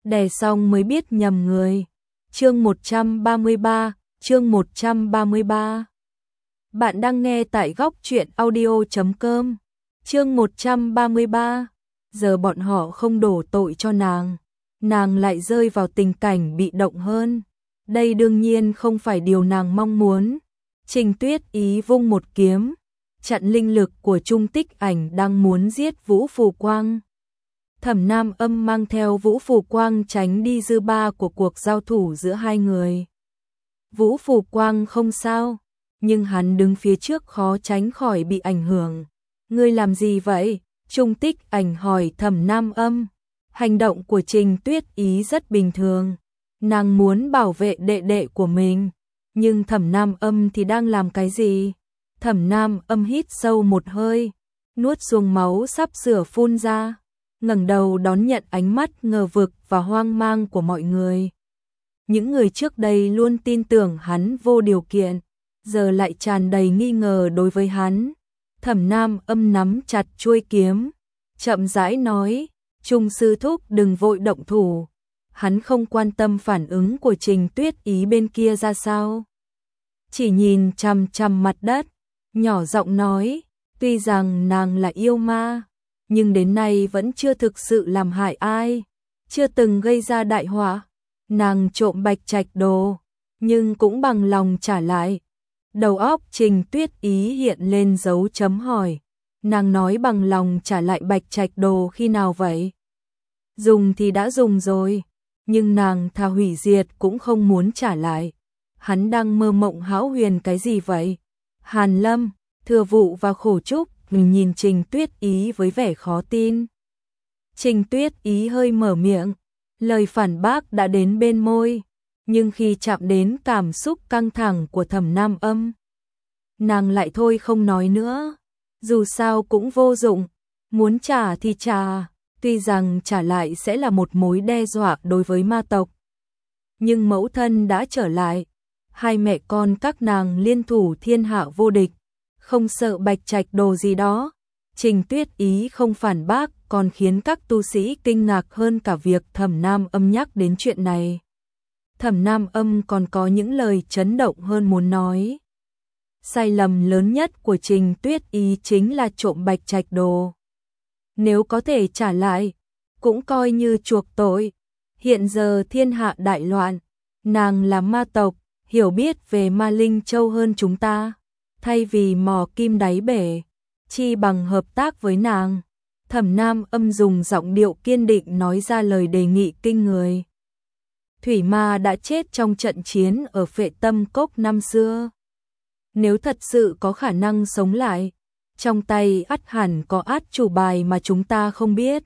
đè xong mới biết nhầm người. Chương 133, chương 133. Bạn đang nghe tại góc truyện audio.com. Chương 133. Giờ bọn họ không đổ tội cho nàng lại rơi vào tình cảnh bị động hơn. Đây đương nhiên không phải điều nàng mong muốn. Trình Tuyết Ý vung một kiếm, chặn linh lực của Trung Tích Ảnh đang muốn giết Vũ Phù Quang. Thẩm Nam Âm mang theo Vũ Phù Quang tránh đi dư ba của cuộc giao thủ giữa hai người. Vũ Phù Quang không sao, nhưng hắn đứng phía trước khó tránh khỏi bị ảnh hưởng. Ngươi làm gì vậy? Trung Tích Ảnh hỏi Thẩm Nam Âm. Hành động của Trình Tuyết Ý rất bình thường. Nàng muốn bảo vệ đệ đệ của mình. Nhưng Thẩm Nam Âm thì đang làm cái gì? Thẩm Nam Âm hít sâu một hơi, nuốt xuống máu sắp sửa phun ra, ngẩng đầu đón nhận ánh mắt ngờ vực và hoang mang của mọi người. Những người trước đây luôn tin tưởng hắn vô điều kiện, giờ lại tràn đầy nghi ngờ đối với hắn. Thẩm Nam Âm nắm chặt chuôi kiếm, chậm rãi nói, Trung sư thúc đừng vội động thủ. Hắn không quan tâm phản ứng của Trình Tuyết Ý bên kia ra sao. Chỉ nhìn chằm chằm mặt đất, nhỏ giọng nói, tuy rằng nàng là yêu ma, nhưng đến nay vẫn chưa thực sự làm hại ai, chưa từng gây ra đại họa. Nàng trộm Bạch Trạch đồ, nhưng cũng bằng lòng trả lại. Đầu óc Trình Tuyết Ý hiện lên dấu chấm hỏi. Nàng nói bằng lòng trả lại Bạch Trạch đồ khi nào vậy? Dùng thì đã dùng rồi, nhưng nàng thà hủy diệt cũng không muốn trả lại. Hắn đang mơ mộng hão huyền cái gì vậy? Hàn Lâm, Thừa Vụ và Khổ Trúc nhìn Trình Tuyết Ý với vẻ khó tin. Trình Tuyết Ý hơi mở miệng, lời phản bác đã đến bên môi, nhưng khi chạm đến cảm xúc căng thẳng của Thẩm Nam Âm, nàng lại thôi không nói nữa. Dù sao cũng vô dụng, muốn trả thì trả, tuy rằng trả lại sẽ là một mối đe dọa đối với ma tộc. Nhưng mẫu thân đã trở lại, hai mẹ con các nàng liên thủ thiên hạ vô địch, không sợ Bạch Trạch đồ gì đó. Trình Tuyết Ý không phản bác còn khiến các tu sĩ kinh ngạc hơn cả việc Thẩm Nam Âm nhắc đến chuyện này. Thẩm Nam Âm còn có những lời chấn động hơn muốn nói. Sai lầm lớn nhất của Trình Tuyết Ý chính là trộm Bạch Trạch đồ. Nếu có thể trả lại, cũng coi như chuộc tội. Hiện giờ thiên hạ đại loạn, nàng là ma tộc, hiểu biết về ma linh châu hơn chúng ta. Thay vì mò kim đáy bể, chi bằng hợp tác với nàng. Thẩm Nam Âm dùng giọng điệu kiên định nói ra lời đề nghị kinh người. Thủy ma đã chết trong trận chiến ở Phệ Tâm Cốc năm xưa. Nếu thật sự có khả năng sống lại, trong tay ắt hẳn có át chủ bài mà chúng ta không biết.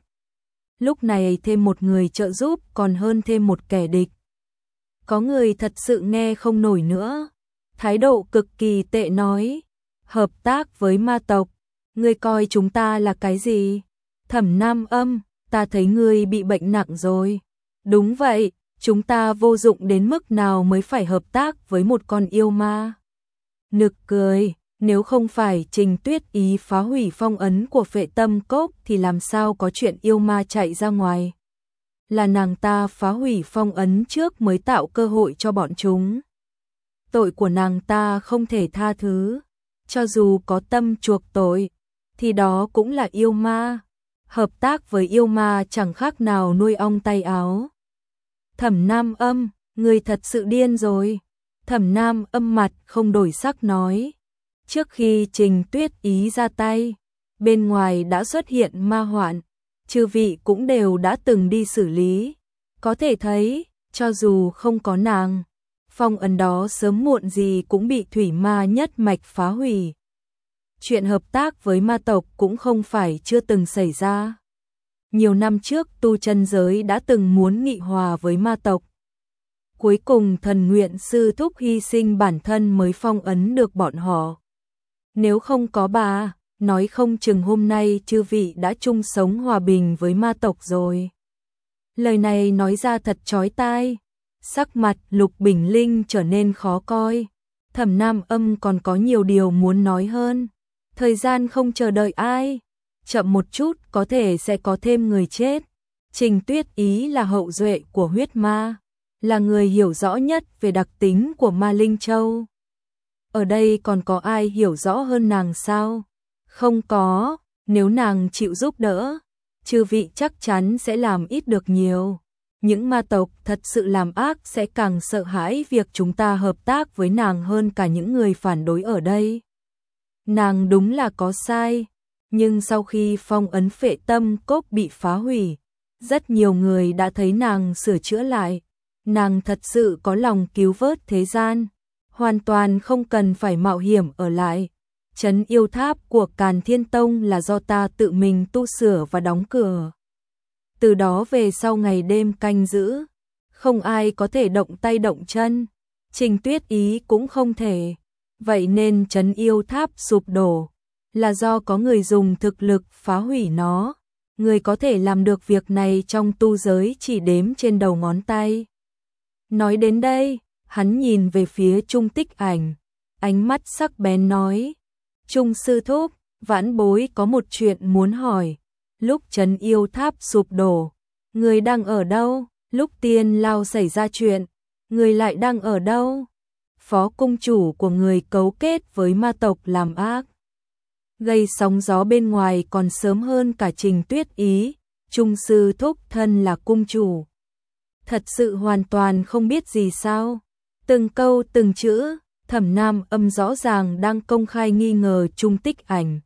Lúc này thêm một người trợ giúp còn hơn thêm một kẻ địch. Có người thật sự nghe không nổi nữa, thái độ cực kỳ tệ nói, hợp tác với ma tộc, ngươi coi chúng ta là cái gì? Thẩm Nam Âm, ta thấy ngươi bị bệnh nặng rồi. Đúng vậy, chúng ta vô dụng đến mức nào mới phải hợp tác với một con yêu ma? Nực cười, nếu không phải Trình Tuyết Ý phá hủy phong ấn của Phệ Tâm Cốc thì làm sao có chuyện yêu ma chạy ra ngoài? Là nàng ta phá hủy phong ấn trước mới tạo cơ hội cho bọn chúng. Tội của nàng ta không thể tha thứ, cho dù có tâm chuộc tội, thì đó cũng là yêu ma. Hợp tác với yêu ma chẳng khác nào nuôi ong tay áo. Thẩm Nam Âm, người thật sự điên rồi. Thẩm Nam Âm mặt không đổi sắc nói. Trước khi Trình Tuyết Ý ra tay, bên ngoài đã xuất hiện ma hoạn, chư vị cũng đều đã từng đi xử lý. Có thể thấy, cho dù không có nàng, phong ấn đó sớm muộn gì cũng bị thủy ma nhất mạch phá hủy. Chuyện hợp tác với ma tộc cũng không phải chưa từng xảy ra. Nhiều năm trước tu chân giới đã từng muốn nghị hòa với ma tộc. Cuối cùng Thần Nguyện sư thúc hy sinh bản thân mới phong ấn được bọn họ. Nếu không có bà, nói không chừng hôm nay chư vị đã chung sống hòa bình với ma tộc rồi. Lời này nói ra thật chói tai. Sắc mặt Lục Bình Linh trở nên khó coi. Thẩm Nam Âm còn có nhiều điều muốn nói hơn. Thời gian không chờ đợi ai. Chậm một chút có thể sẽ có thêm người chết. Trình Tuyết Ý là hậu duệ của huyết ma, là người hiểu rõ nhất về đặc tính của Ma Linh Châu. Ở đây còn có ai hiểu rõ hơn nàng sao? Không có, nếu nàng chịu giúp đỡ, chư vị chắc chắn sẽ làm ít được nhiều. Những ma tộc thật sự làm ác sẽ càng sợ hãi việc chúng ta hợp tác với nàng hơn cả những người phản đối ở đây. Nàng đúng là có sai, nhưng sau khi phong ấn Phệ Tâm Cốc bị phá hủy, rất nhiều người đã thấy nàng sửa chữa lại. Nàng thật sự có lòng cứu vớt thế gian, hoàn toàn không cần phải mạo hiểm ở lại. Trấn yêu tháp của Càn Thiên Tông là do ta tự mình tu sửa và đóng cửa. Từ đó về sau ngày đêm canh giữ, không ai có thể động tay động chân, Trình Tuyết Ý cũng không thể. Vậy nên trấn yêu tháp sụp đổ là do có người dùng thực lực phá hủy nó. Người có thể làm được việc này trong tu giới chỉ đếm trên đầu ngón tay. Nói đến đây, hắn nhìn về phía Trung Tích Ảnh, ánh mắt sắc bén nói: Trung sư thúc, vãn bối có một chuyện muốn hỏi. Lúc trấn yêu tháp sụp đổ, người đang ở đâu? Lúc Tiên Lao xảy ra chuyện, người lại đang ở đâu? Phó cung chủ của người cấu kết với ma tộc làm ác, gây sóng gió bên ngoài còn sớm hơn cả Trình Tuyết Ý. Trung sư thúc thân là cung chủ, thật sự hoàn toàn không biết gì sao? Từng câu từng chữ, Thẩm Nam Âm rõ ràng đang công khai nghi ngờ Trung Tích Ảnh.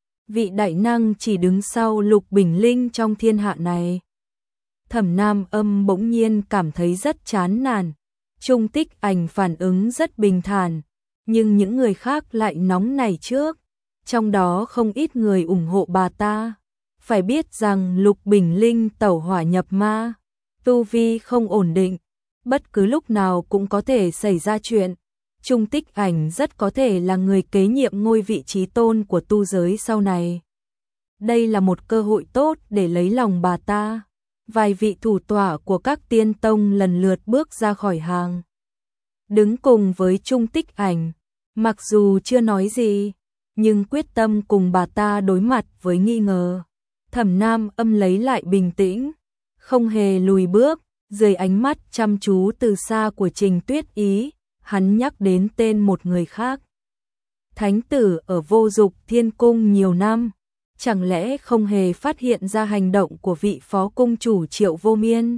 Vị đại năng chỉ đứng sau Lục Bình Linh trong thiên hạ này. Thẩm Nam Âm bỗng nhiên cảm thấy rất chán nản. Trung Tích Ảnh phản ứng rất bình thản, nhưng những người khác lại nóng nảy trước. Trong đó không ít người ủng hộ bà ta. Phải biết rằng Lục Bình Linh tẩu hỏa nhập ma, tu vi không ổn định, bất cứ lúc nào cũng có thể xảy ra chuyện. Trung Tích Ảnh rất có thể là người kế nhiệm ngôi vị trí tôn của tu giới sau này. Đây là một cơ hội tốt để lấy lòng bà ta. Vài vị thủ tọa của các tiên tông lần lượt bước ra khỏi hàng, đứng cùng với Trung Tích Ảnh. Mặc dù chưa nói gì, nhưng quyết tâm cùng bà ta đối mặt với nghi ngờ. Thẩm Nam Âm lấy lại bình tĩnh, không hề lùi bước. Dưới ánh mắt chăm chú từ xa của Trình Tuyết Ý, hắn nhắc đến tên một người khác. Thánh tử ở Vô Dục Thiên Cung nhiều năm, chẳng lẽ không hề phát hiện ra hành động của vị phó cung chủ Triệu Vô Miên?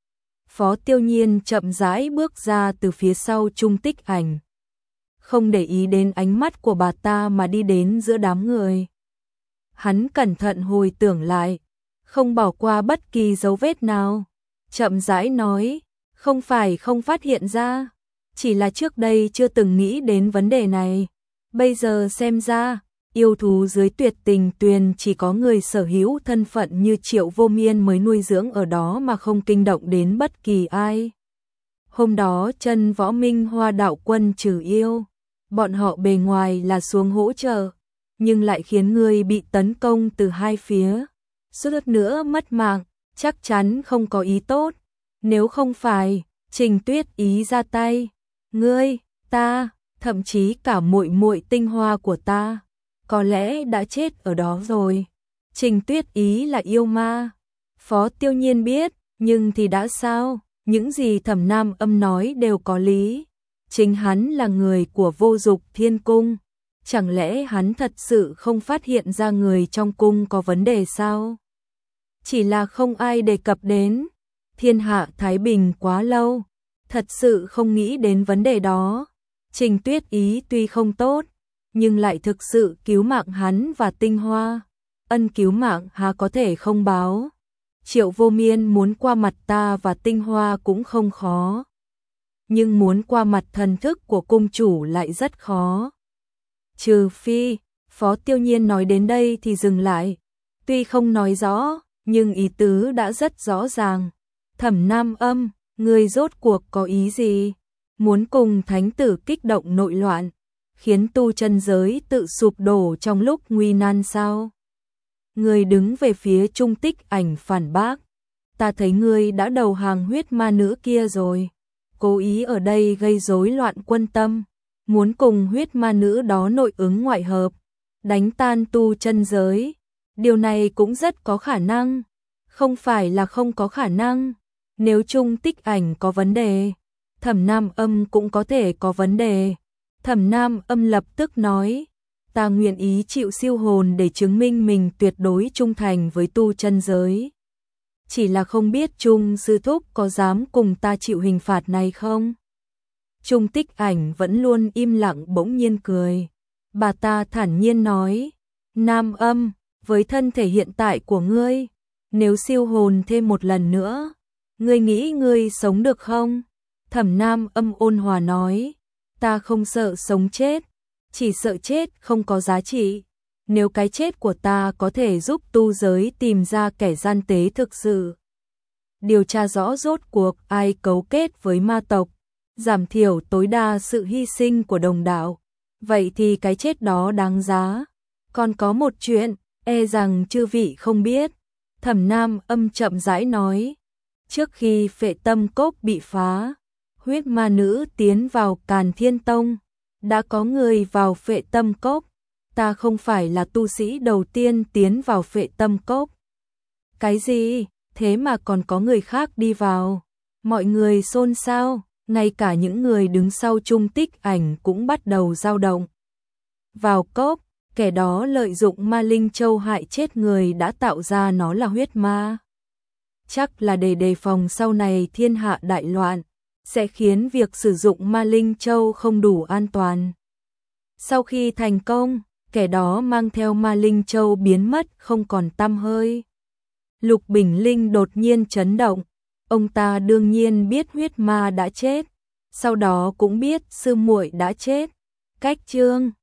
Phó Tiêu Nhiên chậm rãi bước ra từ phía sau Trung Tích Ảnh, không để ý đến ánh mắt của bà ta mà đi đến giữa đám người. Hắn cẩn thận hồi tưởng lại, không bỏ qua bất kỳ dấu vết nào. Chậm rãi nói, không phải không phát hiện ra, chỉ là trước đây chưa từng nghĩ đến vấn đề này. Bây giờ xem ra, yêu thú dưới Tuyệt Tình Tuyền chỉ có người sở hữu thân phận như Triệu Vô Miên mới nuôi dưỡng ở đó mà không kinh động đến bất kỳ ai. Hôm đó Chân Võ Minh Hoa đạo quân trừ yêu, bọn họ bề ngoài là xuống hỗ trợ, nhưng lại khiến người bị tấn công từ hai phía, suýt nữa mất mạng, chắc chắn không có ý tốt. Nếu không phải Trình Tuyết Ý ra tay, ngươi, ta, thậm chí cả muội muội tinh hoa của ta, có lẽ đã chết ở đó rồi. Trình Tuyết Ý là yêu ma, Phó Tiêu Nhiên biết, nhưng thì đã sao? Những gì Thẩm Nam Âm nói đều có lý. Chính hắn là người của Vô Dục Thiên Cung, chẳng lẽ hắn thật sự không phát hiện ra người trong cung có vấn đề sao? Chỉ là không ai đề cập đến. Thiên hạ thái bình quá lâu, thật sự không nghĩ đến vấn đề đó. Trình Tuyết Ý tuy không tốt, nhưng lại thực sự cứu mạng hắn và tinh hoa. Ân cứu mạng há có thể không báo. Triệu Vô Miên muốn qua mặt ta và tinh hoa cũng không khó, nhưng muốn qua mặt thần thức của cung chủ lại rất khó. Trừ phi, Phó Tiêu Nhiên nói đến đây thì dừng lại. Tuy không nói rõ, nhưng ý tứ đã rất rõ ràng. Thẩm Nam Âm, ngươi rốt cuộc có ý gì? Muốn cùng thánh tử kích động nội loạn, khiến tu chân giới tự sụp đổ trong lúc nguy nan sao? Ngươi đứng về phía Trung Tích Ảnh phản bác. Ta thấy ngươi đã đầu hàng huyết ma nữ kia rồi. Cố ý ở đây gây rối loạn quân tâm, muốn cùng huyết ma nữ đó nội ứng ngoại hợp, đánh tan tu chân giới. Điều này cũng rất có khả năng. Không phải là không có khả năng, nếu Trung Tích Ảnh có vấn đề, Thẩm Nam Âm cũng có thể có vấn đề. Thẩm Nam Âm lập tức nói, ta nguyện ý chịu siêu hồn để chứng minh mình tuyệt đối trung thành với tu chân giới. Chỉ là không biết Trung sư thúc có dám cùng ta chịu hình phạt này không? Trung Tích Ảnh vẫn luôn im lặng bỗng nhiên cười. Bà ta thản nhiên nói, Nam Âm, với thân thể hiện tại của ngươi, nếu siêu hồn thêm một lần nữa, ngươi nghĩ ngươi sống được không? Thẩm Nam Âm ôn hòa nói, ta không sợ sống chết, chỉ sợ chết không có giá trị. Nếu cái chết của ta có thể giúp tu giới tìm ra kẻ gian tế thực sự, điều tra rõ rốt cuộc ai cấu kết với ma tộc, giảm thiểu tối đa sự hy sinh của đồng đạo, vậy thì cái chết đó đáng giá. Còn có một chuyện, e rằng chư vị không biết. Thẩm Nam Âm chậm rãi nói, trước khi Phệ Tâm Cốc bị phá, huyết ma nữ tiến vào Càn Thiên Tông, đã có người vào Phệ Tâm Cốc, ta không phải là tu sĩ đầu tiên tiến vào Phệ Tâm Cốc. Cái gì? Thế mà còn có người khác đi vào? Mọi người xôn xao, ngay cả những người đứng sau Trung Tích Ảnh cũng bắt đầu dao động. Vào cốc, kẻ đó lợi dụng ma linh châu hại chết người đã tạo ra nó là huyết ma. Chắc là để đề phòng sau này thiên hạ đại loạn, sẽ khiến việc sử dụng ma linh châu không đủ an toàn. Sau khi thành công, kẻ đó mang theo ma linh châu biến mất không còn tăm hơi. Lục Bình Linh đột nhiên chấn động, ông ta đương nhiên biết huyết ma đã chết, sau đó cũng biết sư muội đã chết. Cách chương